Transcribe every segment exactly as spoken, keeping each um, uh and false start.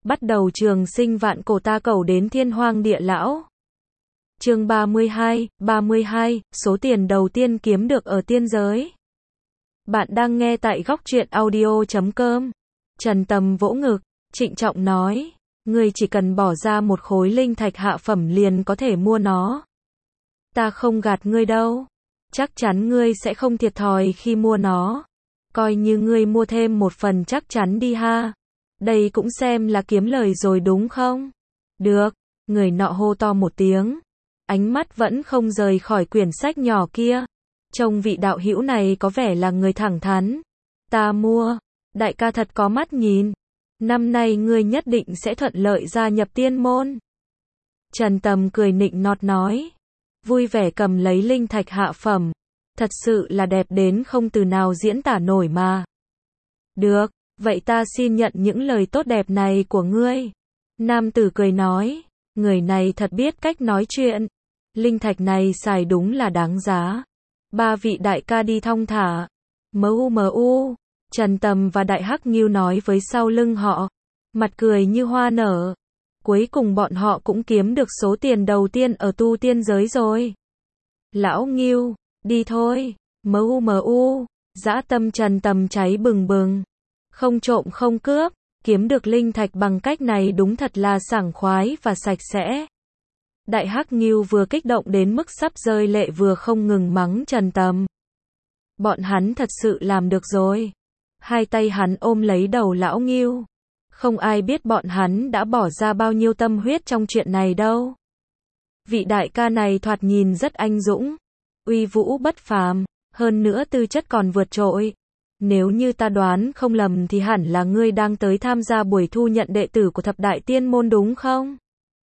bắt đầu trường sinh vạn cổ ta cầu đến thiên hoang địa lão. Chương ba mươi hai, ba mươi hai, số tiền đầu tiên kiếm được ở tiên giới. Bạn đang nghe tại góc truyện audio chấm com. Trần Tầm vỗ ngực, trịnh trọng nói, ngươi chỉ cần bỏ ra một khối linh thạch hạ phẩm liền có thể mua nó. Ta không gạt ngươi đâu, chắc chắn ngươi sẽ không thiệt thòi khi mua nó. Coi như ngươi mua thêm một phần chắc chắn đi ha. Đây cũng xem là kiếm lời rồi đúng không? Được, người nọ hô to một tiếng. Ánh mắt vẫn không rời khỏi quyển sách nhỏ kia. Trông vị đạo hữu này có vẻ là người thẳng thắn. Ta mua, đại ca thật có mắt nhìn. Năm nay ngươi nhất định sẽ thuận lợi gia nhập tiên môn. Trần Tầm cười nịnh nọt nói. Vui vẻ cầm lấy linh thạch hạ phẩm. Thật sự là đẹp đến không từ nào diễn tả nổi mà. Được, vậy ta xin nhận những lời tốt đẹp này của ngươi. Nam tử cười nói, người này thật biết cách nói chuyện. Linh thạch này xài đúng là đáng giá. Ba vị đại ca đi thong thả. Mu mu, Trần Tầm và Đại Hắc Ngưu nói với sau lưng họ. Mặt cười như hoa nở. Cuối cùng bọn họ cũng kiếm được số tiền đầu tiên ở tu tiên giới rồi. Lão Ngưu, đi thôi. Mu mu, dã tâm Trần Tầm cháy bừng bừng. Không trộm không cướp, kiếm được linh thạch bằng cách này đúng thật là sảng khoái và sạch sẽ. Đại Hắc Ngưu vừa kích động đến mức sắp rơi lệ vừa không ngừng mắng Trần Tầm. Bọn hắn thật sự làm được rồi. Hai tay hắn ôm lấy đầu lão Ngưu. Không ai biết bọn hắn đã bỏ ra bao nhiêu tâm huyết trong chuyện này đâu. Vị đại ca này thoạt nhìn rất anh dũng, uy vũ bất phàm, hơn nữa tư chất còn vượt trội. Nếu như ta đoán không lầm thì hẳn là ngươi đang tới tham gia buổi thu nhận đệ tử của thập đại tiên môn đúng không?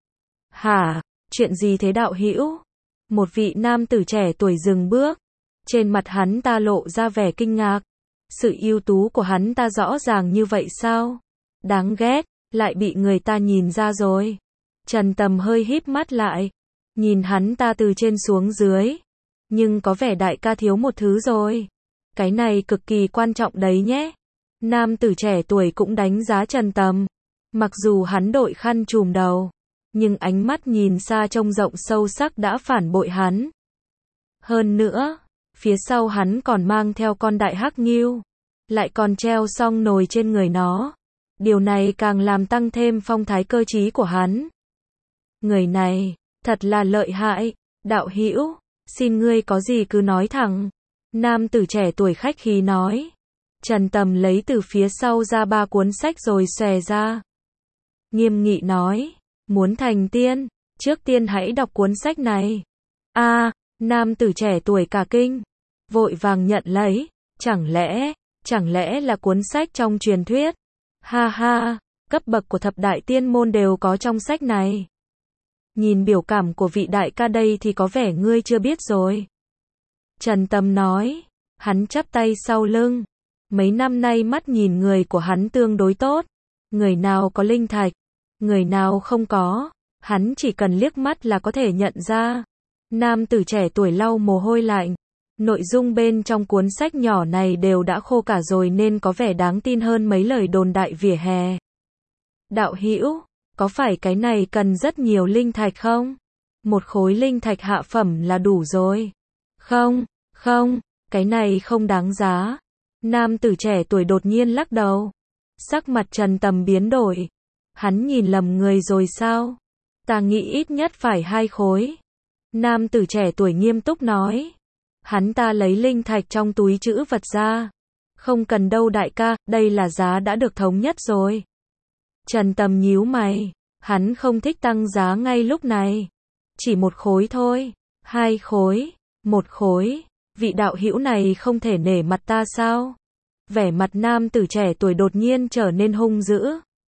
Hả? Chuyện gì thế đạo hữu? Một vị nam tử trẻ tuổi dừng bước. Trên mặt hắn ta lộ ra vẻ kinh ngạc. Sự ưu tú của hắn ta rõ ràng như vậy sao? Đáng ghét, lại bị người ta nhìn ra rồi. Trần Tầm hơi híp mắt lại. Nhìn hắn ta từ trên xuống dưới. Nhưng có vẻ đại ca thiếu một thứ rồi. Cái này cực kỳ quan trọng đấy nhé. Nam tử trẻ tuổi cũng đánh giá Trần Tầm. Mặc dù hắn đội khăn trùm đầu, nhưng ánh mắt nhìn xa trông rộng sâu sắc đã phản bội hắn. Hơn nữa, phía sau hắn còn mang theo con Đại Hắc Ngưu, lại còn treo song nồi trên người nó. Điều này càng làm tăng thêm phong thái cơ trí của hắn. Người này, thật là lợi hại. Đạo hữu, xin ngươi có gì cứ nói thẳng. Nam tử trẻ tuổi khách khí nói. Trần Tầm lấy từ phía sau ra ba cuốn sách rồi xòe ra. Nghiêm nghị nói, muốn thành tiên, trước tiên hãy đọc cuốn sách này. A, à, nam tử trẻ tuổi cả kinh, vội vàng nhận lấy, chẳng lẽ, chẳng lẽ là cuốn sách trong truyền thuyết? Ha ha, cấp bậc của thập đại tiên môn đều có trong sách này. Nhìn biểu cảm của vị đại ca đây thì có vẻ ngươi chưa biết rồi. Trần Tầm nói, hắn chắp tay sau lưng. Mấy năm nay mắt nhìn người của hắn tương đối tốt. Người nào có linh thạch, người nào không có, hắn chỉ cần liếc mắt là có thể nhận ra. Nam tử trẻ tuổi lau mồ hôi lạnh. Nội dung bên trong cuốn sách nhỏ này đều đã khô cả rồi nên có vẻ đáng tin hơn mấy lời đồn đại vỉa hè. Đạo hữu, có phải cái này cần rất nhiều linh thạch không? Một khối linh thạch hạ phẩm là đủ rồi. Không, không, cái này không đáng giá. Nam tử trẻ tuổi đột nhiên lắc đầu. Sắc mặt Trần Tầm biến đổi. Hắn nhìn lầm người rồi sao? Ta nghĩ ít nhất phải hai khối. Nam tử trẻ tuổi nghiêm túc nói. Hắn ta lấy linh thạch trong túi trữ vật ra. Không cần đâu đại ca, đây là giá đã được thống nhất rồi. Trần Tầm nhíu mày. Hắn không thích tăng giá ngay lúc này. Chỉ một khối thôi. Hai khối. Một khối. Vị đạo hữu này không thể nể mặt ta sao? Vẻ mặt nam tử trẻ tuổi đột nhiên trở nên hung dữ.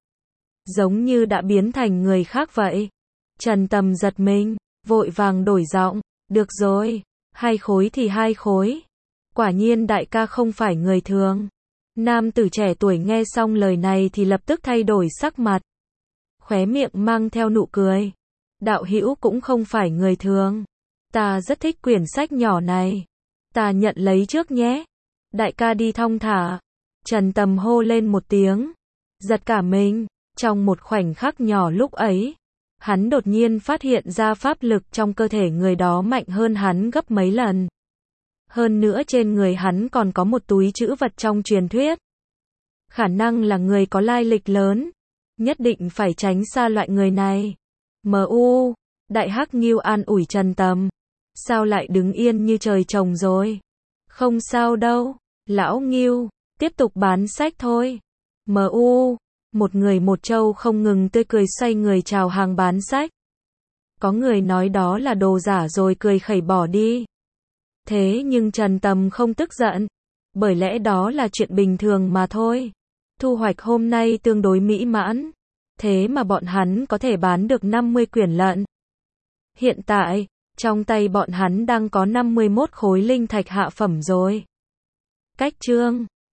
Giống như đã biến thành người khác vậy. Trần Tầm giật mình, vội vàng đổi giọng. Được rồi, hai khối thì hai khối. Quả nhiên đại ca không phải người thường. Nam tử trẻ tuổi nghe xong lời này thì lập tức thay đổi sắc mặt. Khóe miệng mang theo nụ cười. Đạo hữu cũng không phải người thường. Ta rất thích quyển sách nhỏ này. Ta nhận lấy trước nhé. Đại ca đi thong thả. Trần Tầm hô lên một tiếng. Giật cả mình. Trong một khoảnh khắc nhỏ lúc ấy, hắn đột nhiên phát hiện ra pháp lực trong cơ thể người đó mạnh hơn hắn gấp mấy lần. Hơn nữa trên người hắn còn có một túi trữ vật trong truyền thuyết. Khả năng là người có lai lịch lớn, nhất định phải tránh xa loại người này. Mờ u, Đại Hắc Ngưu an ủi Trần Tầm. Sao lại đứng yên như trời trồng rồi? Không sao đâu, lão Ngưu, tiếp tục bán sách thôi. Mờ u, một người một trâu không ngừng tươi cười xoay người chào hàng bán sách. Có người nói đó là đồ giả rồi cười khẩy bỏ đi. Thế nhưng Trần Tầm không tức giận, bởi lẽ đó là chuyện bình thường mà thôi. Thu hoạch hôm nay tương đối mỹ mãn, thế mà bọn hắn có thể bán được năm mươi quyển lận. Hiện tại, trong tay bọn hắn đang có năm mươi mốt khối linh thạch hạ phẩm rồi. Cách chương